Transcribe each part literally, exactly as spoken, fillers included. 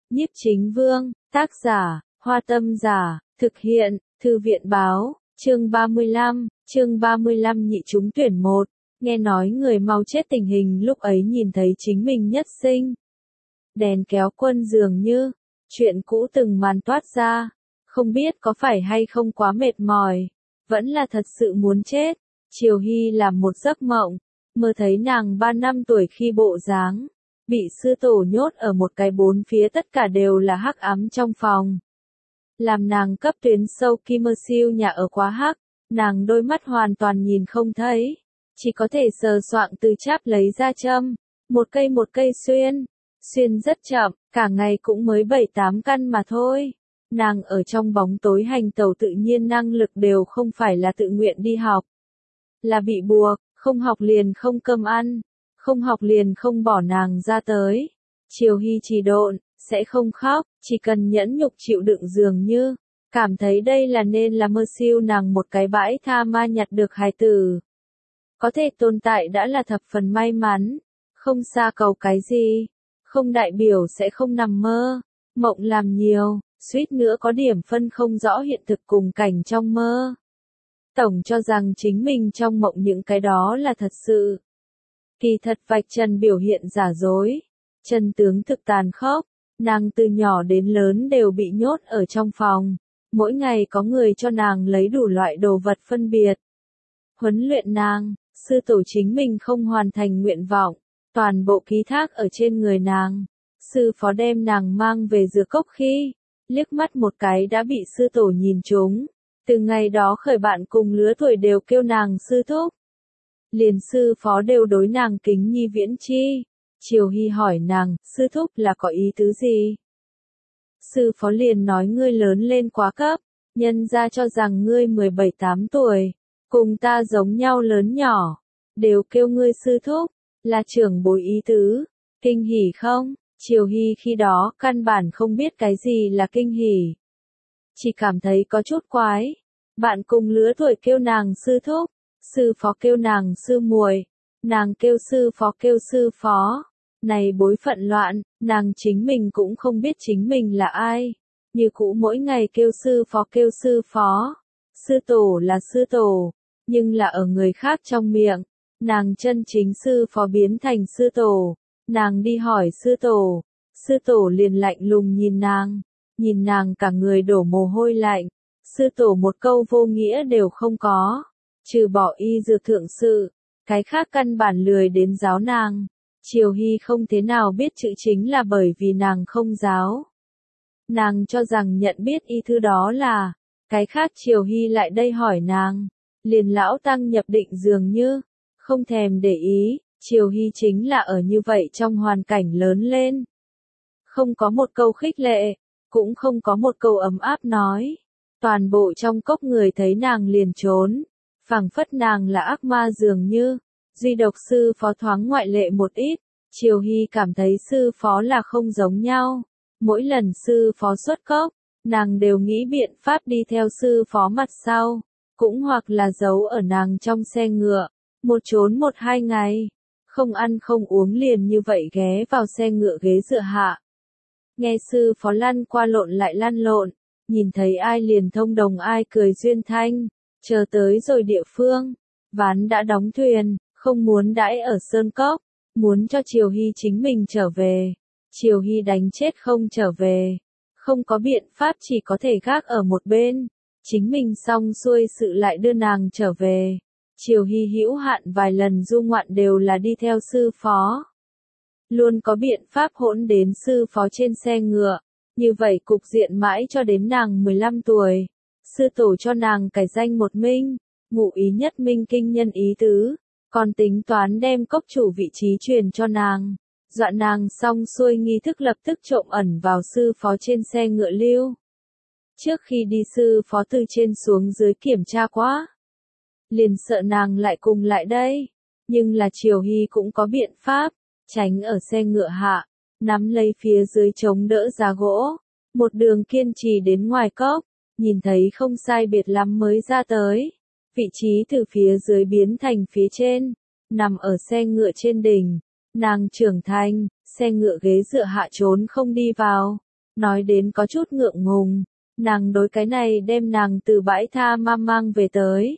Nhiếp Chính Vương, tác giả, Hoa Tâm Giả, thực hiện, Thư viện báo, chương ba mươi lăm, chương ba mươi lăm nhị trúng tuyển một, nghe nói người mau chết tình hình lúc ấy nhìn thấy chính mình nhất sinh. Đèn kéo quân dường như, chuyện cũ từng màn toát ra, không biết có phải hay không quá mệt mỏi, vẫn là thật sự muốn chết. Triều Hy làm một giấc mộng, mơ thấy nàng ba năm tuổi khi bộ dáng, bị sư tổ nhốt ở một cái bốn phía tất cả đều là hắc ám trong phòng. Làm nàng cấp tuyến sâu kim mơ siêu nhà ở quá hắc, nàng đôi mắt hoàn toàn nhìn không thấy, chỉ có thể sờ soạng từ cháp lấy ra châm, một cây một cây xuyên, xuyên rất chậm, cả ngày cũng mới bảy tám căn mà thôi. Nàng ở trong bóng tối hành tẩu tự nhiên năng lực đều không phải là tự nguyện đi học, là bị buộc, không học liền không cơm ăn, không học liền không bỏ nàng ra tới. Triều Hy trì độn, sẽ không khóc, chỉ cần nhẫn nhục chịu đựng dường như, cảm thấy đây là nên là mơ siêu nàng một cái bãi tha ma nhặt được hài tử. Có thể tồn tại đã là thập phần may mắn, không xa cầu cái gì, không đại biểu sẽ không nằm mơ, mộng làm nhiều, suýt nữa có điểm phân không rõ hiện thực cùng cảnh trong mơ. Tổng cho rằng chính mình trong mộng những cái đó là thật sự. Kỳ thật vạch trần biểu hiện giả dối, chân tướng thực tàn khốc, nàng từ nhỏ đến lớn đều bị nhốt ở trong phòng, mỗi ngày có người cho nàng lấy đủ loại đồ vật phân biệt. Huấn luyện nàng, sư tổ chính mình không hoàn thành nguyện vọng, toàn bộ ký thác ở trên người nàng. Sư phó đem nàng mang về dược cốc khi, liếc mắt một cái đã bị sư tổ nhìn trúng. Từ ngày đó khởi bạn cùng lứa tuổi đều kêu nàng sư thúc. Liền sư phó đều đối nàng kính nhi viễn chi. Triều Hy hỏi nàng, sư thúc là có ý tứ gì? Sư phó liền nói ngươi lớn lên quá cấp, nhân ra cho rằng ngươi mười bảy tám tuổi, cùng ta giống nhau lớn nhỏ, đều kêu ngươi sư thúc, là trưởng bối ý tứ, kinh hỉ không? Triều Hy khi đó căn bản không biết cái gì là kinh hỉ, chỉ cảm thấy có chút quái. Bạn cùng lứa tuổi kêu nàng sư thúc, sư phó kêu nàng sư muội, nàng kêu sư phó kêu sư phó. Này bối phận loạn, nàng chính mình cũng không biết chính mình là ai. Như cũ mỗi ngày kêu sư phó kêu sư phó. Sư tổ là sư tổ, nhưng là ở người khác trong miệng. Nàng chân chính sư phó biến thành sư tổ. Nàng đi hỏi sư tổ, sư tổ liền lạnh lùng nhìn nàng, nhìn nàng cả người đổ mồ hôi lạnh. Sư tổ một câu vô nghĩa đều không có, trừ bỏ y dược thượng sự, cái khác căn bản lười đến giáo nàng. Triều Hy không thế nào biết chữ chính là bởi vì nàng không giáo. Nàng cho rằng nhận biết y thư đó là, cái khác Triều Hy lại đây hỏi nàng, liền lão tăng nhập định dường như, không thèm để ý. Triều Hy chính là ở như vậy trong hoàn cảnh lớn lên. Không có một câu khích lệ, cũng không có một câu ấm áp nói. Toàn bộ trong cốc người thấy nàng liền trốn, phảng phất nàng là ác ma dường như. Duy độc sư phó thoáng ngoại lệ một ít, Triều Hy cảm thấy sư phó là không giống nhau. Mỗi lần sư phó xuất cốc, nàng đều nghĩ biện pháp đi theo sư phó mặt sau, cũng hoặc là giấu ở nàng trong xe ngựa, một trốn một hai ngày, không ăn không uống liền như vậy ghé vào xe ngựa ghế dựa hạ. Nghe sư phó lăn qua lộn lại lăn lộn, nhìn thấy ai liền thông đồng ai cười duyên thanh, chờ tới rồi địa phương, ván đã đóng thuyền. Không muốn đãi ở sơn cốc, muốn cho Triều Hy chính mình trở về. Triều Hy đánh chết không trở về, không có biện pháp chỉ có thể gác ở một bên, chính mình xong xuôi sự lại đưa nàng trở về. Triều Hy hữu hạn vài lần du ngoạn đều là đi theo sư phó, luôn có biện pháp hỗn đến sư phó trên xe ngựa, như vậy cục diện mãi cho đến nàng mười lăm tuổi. Sư tổ cho nàng cải danh một minh, ngụ ý nhất minh kinh nhân ý tứ. Còn tính toán đem cốc chủ vị trí truyền cho nàng, dọa nàng xong xuôi nghi thức lập tức trộm ẩn vào sư phó trên xe ngựa lưu. Trước khi đi sư phó từ trên xuống dưới kiểm tra quá, liền sợ nàng lại cùng lại đây, nhưng là Triều Hy cũng có biện pháp, tránh ở xe ngựa hạ, nắm lấy phía dưới chống đỡ giá gỗ, một đường kiên trì đến ngoài cốc, nhìn thấy không sai biệt lắm mới ra tới. Vị trí từ phía dưới biến thành phía trên, nằm ở xe ngựa trên đỉnh, nàng trưởng thành, xe ngựa ghế dựa hạ trốn không đi vào, nói đến có chút ngượng ngùng, nàng đối cái này đem nàng từ bãi tha ma mang về tới.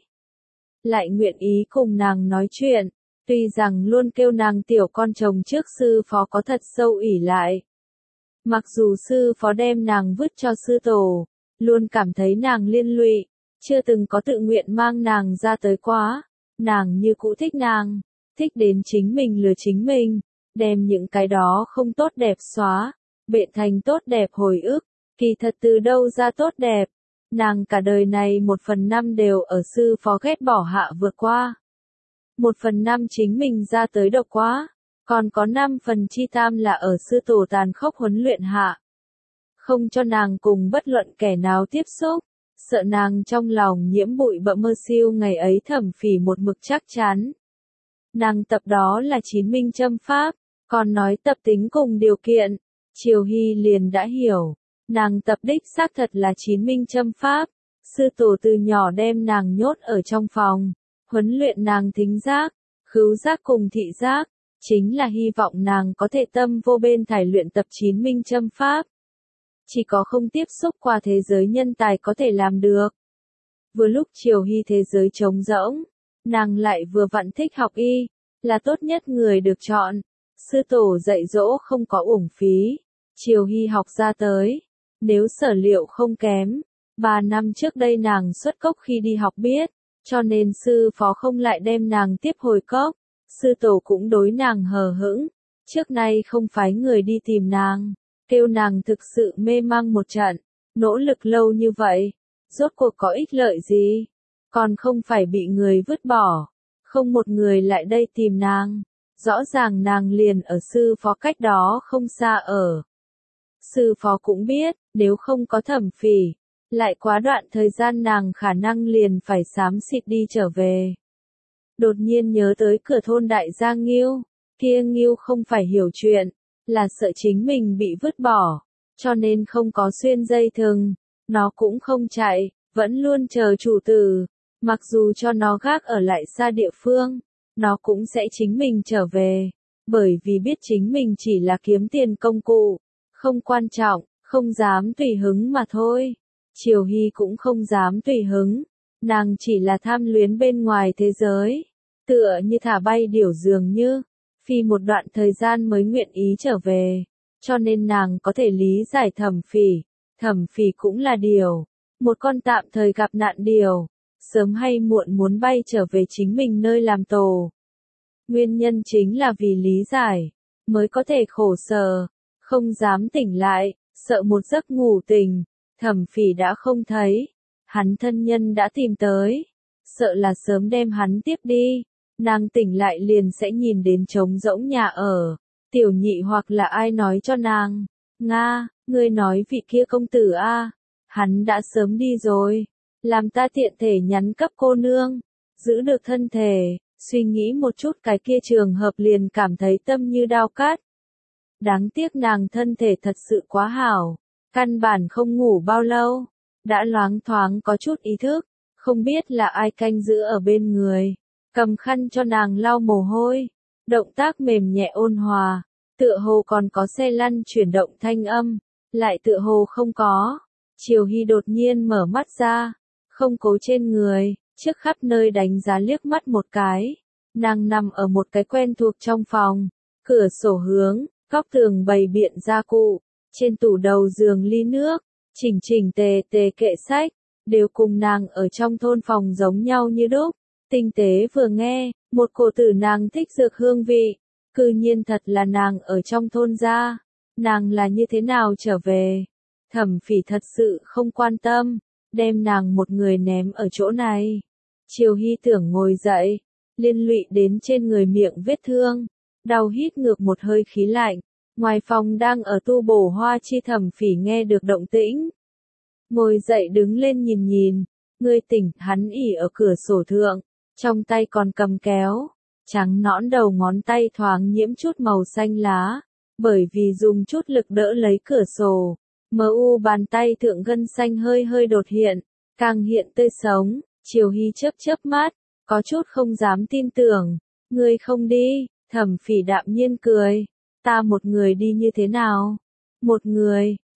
Lại nguyện ý cùng nàng nói chuyện, tuy rằng luôn kêu nàng tiểu con chồng trước sư phó có thật sâu ỷ lại. Mặc dù sư phó đem nàng vứt cho sư tổ, luôn cảm thấy nàng liên lụy, chưa từng có tự nguyện mang nàng ra tới quá, nàng như cũ thích nàng, thích đến chính mình lừa chính mình, đem những cái đó không tốt đẹp xóa, bện thành tốt đẹp hồi ức, kỳ thật từ đâu ra tốt đẹp, nàng cả đời này một phần năm đều ở sư phó ghét bỏ hạ vượt qua. Một phần năm chính mình ra tới độc quá, còn có năm phần chi tam là ở sư tổ tàn khốc huấn luyện hạ. Không cho nàng cùng bất luận kẻ nào tiếp xúc, sợ nàng trong lòng nhiễm bụi bặm mơ siêu ngày ấy thẩm phỉ một mực chắc chắn. Nàng tập đó là chín minh châm pháp, còn nói tập tính cùng điều kiện, Triều Hy liền đã hiểu, nàng tập đích xác thật là chín minh châm pháp, sư tổ từ nhỏ đem nàng nhốt ở trong phòng, huấn luyện nàng thính giác, khứu giác cùng thị giác, chính là hy vọng nàng có thể tâm vô bên thải luyện tập chín minh châm pháp. Chỉ có không tiếp xúc qua thế giới nhân tài có thể làm được. Vừa lúc Triều Hy thế giới trống rỗng, nàng lại vừa vặn thích học y, là tốt nhất người được chọn. Sư tổ dạy dỗ không có uổng phí, Triều Hy học ra tới, nếu sở liệu không kém, ba năm trước đây nàng xuất cốc khi đi học biết, cho nên sư phó không lại đem nàng tiếp hồi cốc, sư tổ cũng đối nàng hờ hững, trước nay không phái người đi tìm nàng, kêu nàng thực sự mê mang một trận, nỗ lực lâu như vậy, rốt cuộc có ích lợi gì, còn không phải bị người vứt bỏ, không một người lại đây tìm nàng. Rõ ràng nàng liền ở sư phó cách đó không xa ở. Sư phó cũng biết, nếu không có thẩm phỉ, lại quá đoạn thời gian nàng khả năng liền phải xám xịt đi trở về. Đột nhiên nhớ tới cửa thôn đại gia Nghiêu, kia Nghiêu không phải hiểu chuyện, là sợ chính mình bị vứt bỏ, cho nên không có xuyên dây thừng, nó cũng không chạy, vẫn luôn chờ chủ tử, mặc dù cho nó gác ở lại xa địa phương. Nó cũng sẽ chính mình trở về, bởi vì biết chính mình chỉ là kiếm tiền công cụ, không quan trọng, không dám tùy hứng mà thôi. Triều Hy cũng không dám tùy hứng, nàng chỉ là tham luyến bên ngoài thế giới, tựa như thả bay điểu dường như, phi một đoạn thời gian mới nguyện ý trở về, cho nên nàng có thể lý giải thẩm phỉ, thẩm phỉ cũng là điểu, một con tạm thời gặp nạn điểu. Sớm hay muộn muốn bay trở về chính mình nơi làm tổ. Nguyên nhân chính là vì lý giải, mới có thể khổ sở, không dám tỉnh lại, sợ một giấc ngủ tỉnh, thẩm phỉ đã không thấy, hắn thân nhân đã tìm tới, sợ là sớm đem hắn tiếp đi, nàng tỉnh lại liền sẽ nhìn đến trống rỗng nhà ở, tiểu nhị hoặc là ai nói cho nàng, Nga, ngươi nói vị kia công tử a, hắn đã sớm đi rồi. Làm ta tiện thể nhắn cấp cô nương, giữ được thân thể, suy nghĩ một chút cái kia trường hợp liền cảm thấy tâm như đao cắt. Đáng tiếc nàng thân thể thật sự quá hảo, căn bản không ngủ bao lâu, đã loáng thoáng có chút ý thức, không biết là ai canh giữ ở bên người, cầm khăn cho nàng lau mồ hôi, động tác mềm nhẹ ôn hòa, tựa hồ còn có xe lăn chuyển động thanh âm, lại tựa hồ không có. Triều Hy đột nhiên mở mắt ra. Không cố trên người, trước khắp nơi đánh giá liếc mắt một cái. Nàng nằm ở một cái quen thuộc trong phòng, cửa sổ hướng, góc tường bày biện gia cụ, trên tủ đầu giường ly nước, chỉnh chỉnh tề tề kệ sách, đều cùng nàng ở trong thôn phòng giống nhau như đúc. Tinh tế vừa nghe, một cổ tử nàng thích dược hương vị, cư nhiên thật là nàng ở trong thôn gia. Nàng là như thế nào trở về? Thẩm phỉ thật sự không quan tâm. Đem nàng một người ném ở chỗ này. Triều Hy tưởng ngồi dậy, liên lụy đến trên người miệng vết thương, đau hít ngược một hơi khí lạnh. Ngoài phòng đang ở tu bổ hoa chi thẩm phỉ nghe được động tĩnh. Ngồi dậy đứng lên nhìn nhìn, ngươi tỉnh, hắn ỉ ở cửa sổ thượng, trong tay còn cầm kéo, trắng nõn đầu ngón tay thoáng nhiễm chút màu xanh lá, bởi vì dùng chút lực đỡ lấy cửa sổ. Mờ u bàn tay thượng gân xanh hơi hơi đột hiện, càng hiện tươi sống, Triều Hy chớp chớp mắt, có chút không dám tin tưởng, ngươi không đi, thẩm phỉ đạm nhiên cười, ta một người đi như thế nào? Một người,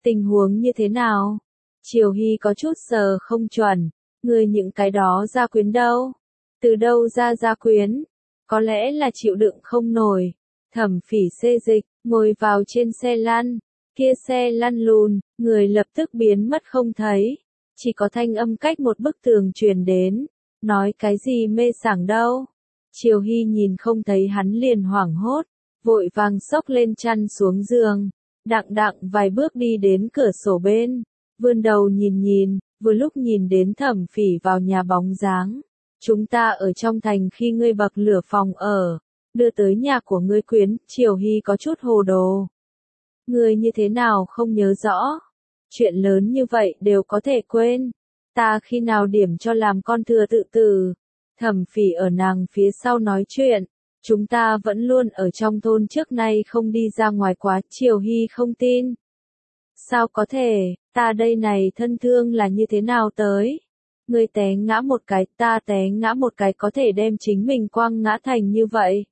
Tình huống như thế nào? Triều Hy có chút sờ không chuẩn, người những cái đó gia quyến đâu? Từ đâu ra gia quyến? Có lẽ là chịu đựng không nổi. Thẩm Phỉ xê dịch, ngồi vào trên xe lăn, kia xe lăn lùn, người lập tức biến mất không thấy. Chỉ có thanh âm cách một bức tường truyền đến, nói cái gì mê sảng đâu. Triều Hy nhìn không thấy hắn liền hoảng hốt, vội vàng xốc lên chăn xuống giường, đặng đặng vài bước đi đến cửa sổ bên, vươn đầu nhìn nhìn, vừa lúc nhìn đến Thẩm Phỉ vào nhà bóng dáng. Chúng ta ở trong thành khi ngươi bậc lửa phòng ở, đưa tới nhà của ngươi quyến, Triều Hy có chút hồ đồ. Ngươi như thế nào không nhớ rõ? Chuyện lớn như vậy đều có thể quên. Ta khi nào điểm cho làm con thừa tự tử? Thẩm Phỉ ở nàng phía sau nói chuyện. Chúng ta vẫn luôn ở trong thôn trước nay không đi ra ngoài quá, Triều Hy không tin. Sao có thể, ta đây này thân thương là như thế nào tới? Ngươi té ngã một cái, ta té ngã một cái có thể đem chính mình quăng ngã thành như vậy.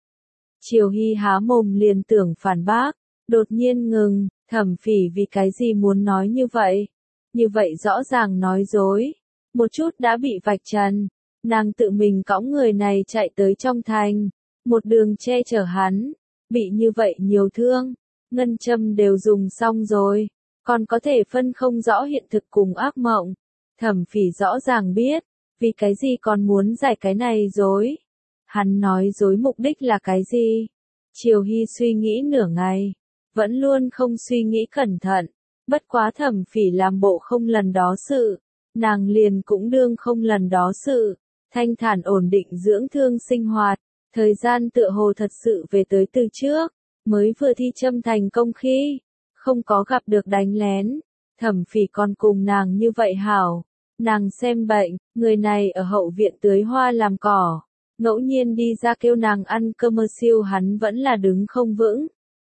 Triều Hy há mồm liền tưởng phản bác, đột nhiên ngừng, Thẩm Phỉ vì cái gì muốn nói như vậy? Như vậy rõ ràng nói dối, một chút đã bị vạch trần, nàng tự mình cõng người này chạy tới trong thành, một đường che chở hắn, bị như vậy nhiều thương, ngân châm đều dùng xong rồi, còn có thể phân không rõ hiện thực cùng ác mộng. Thẩm Phỉ rõ ràng biết, vì cái gì còn muốn giải cái này dối. Hắn nói dối mục đích là cái gì? Triều Hy suy nghĩ nửa ngày, vẫn luôn không suy nghĩ cẩn thận, bất quá Thẩm Phỉ làm bộ không lần đó sự, nàng liền cũng đương không lần đó sự, thanh thản ổn định dưỡng thương sinh hoạt, thời gian tựa hồ thật sự về tới từ trước, mới vừa thi châm thành công khi, không có gặp được đánh lén. Thẩm Phỉ còn cùng nàng như vậy hảo, nàng xem bệnh, người này ở hậu viện tưới hoa làm cỏ, ngẫu nhiên đi ra kêu nàng ăn cơm mơ siêu hắn vẫn là đứng không vững.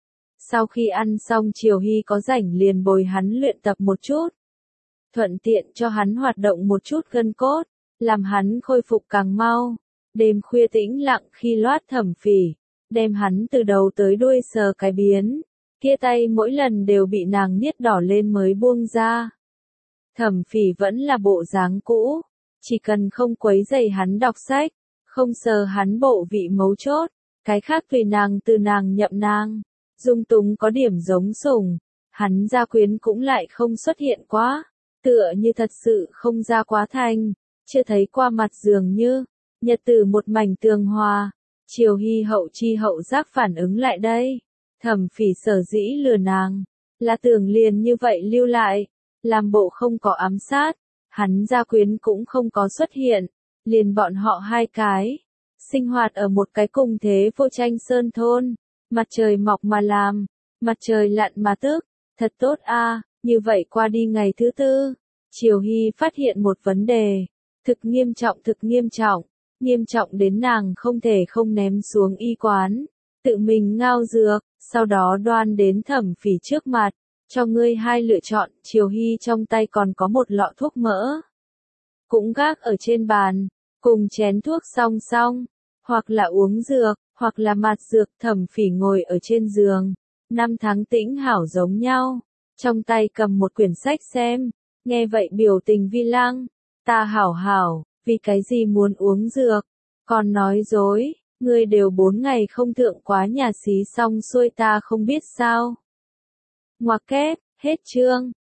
Sau khi ăn xong Triều Hy có rảnh liền bồi hắn luyện tập một chút, thuận tiện cho hắn hoạt động một chút gân cốt, làm hắn khôi phục càng mau. Đêm khuya tĩnh lặng khi loát Thẩm Phỉ, đem hắn từ đầu tới đuôi sờ cái biến. Kia tay mỗi lần đều bị nàng niết đỏ lên mới buông ra. Thẩm Phỉ vẫn là bộ dáng cũ, chỉ cần không quấy rầy hắn đọc sách, không sờ hắn bộ vị mấu chốt, cái khác tùy nàng từ nàng nhậm nàng. Dung túng có điểm giống sủng, hắn gia quyến cũng lại không xuất hiện quá, tựa như thật sự không ra quá thành, chưa thấy qua mặt dường như, nhật tử một mảnh tường hòa. Triều Hy hậu chi hậu giác phản ứng lại đây. Thẩm Phỉ sở dĩ lừa nàng, là tưởng liền như vậy lưu lại, làm bộ không có ám sát, hắn gia quyến cũng không có xuất hiện, liền bọn họ hai cái, sinh hoạt ở một cái cùng thế vô tranh sơn thôn, mặt trời mọc mà làm, mặt trời lặn mà tức, thật tốt a. Như vậy qua đi ngày thứ tư, Triều Hy phát hiện một vấn đề, thực nghiêm trọng thực nghiêm trọng, nghiêm trọng đến nàng không thể không ném xuống y quán, tự mình ngao dược. Sau đó đoan đến Thẩm Phỉ trước mặt, cho ngươi hai lựa chọn, Triều Hy trong tay còn có một lọ thuốc mỡ. Cũng gác ở trên bàn, cùng chén thuốc song song, hoặc là uống dược, hoặc là mạt dược. Thẩm Phỉ ngồi ở trên giường, năm tháng tĩnh hảo giống nhau, trong tay cầm một quyển sách xem, nghe vậy biểu tình vi lăng, ta hảo hảo, vì cái gì muốn uống dược, còn nói dối. Ngươi đều bốn ngày không thượng quá nhà xí xong xuôi ta không biết sao. Ngoặc kép, hết chương.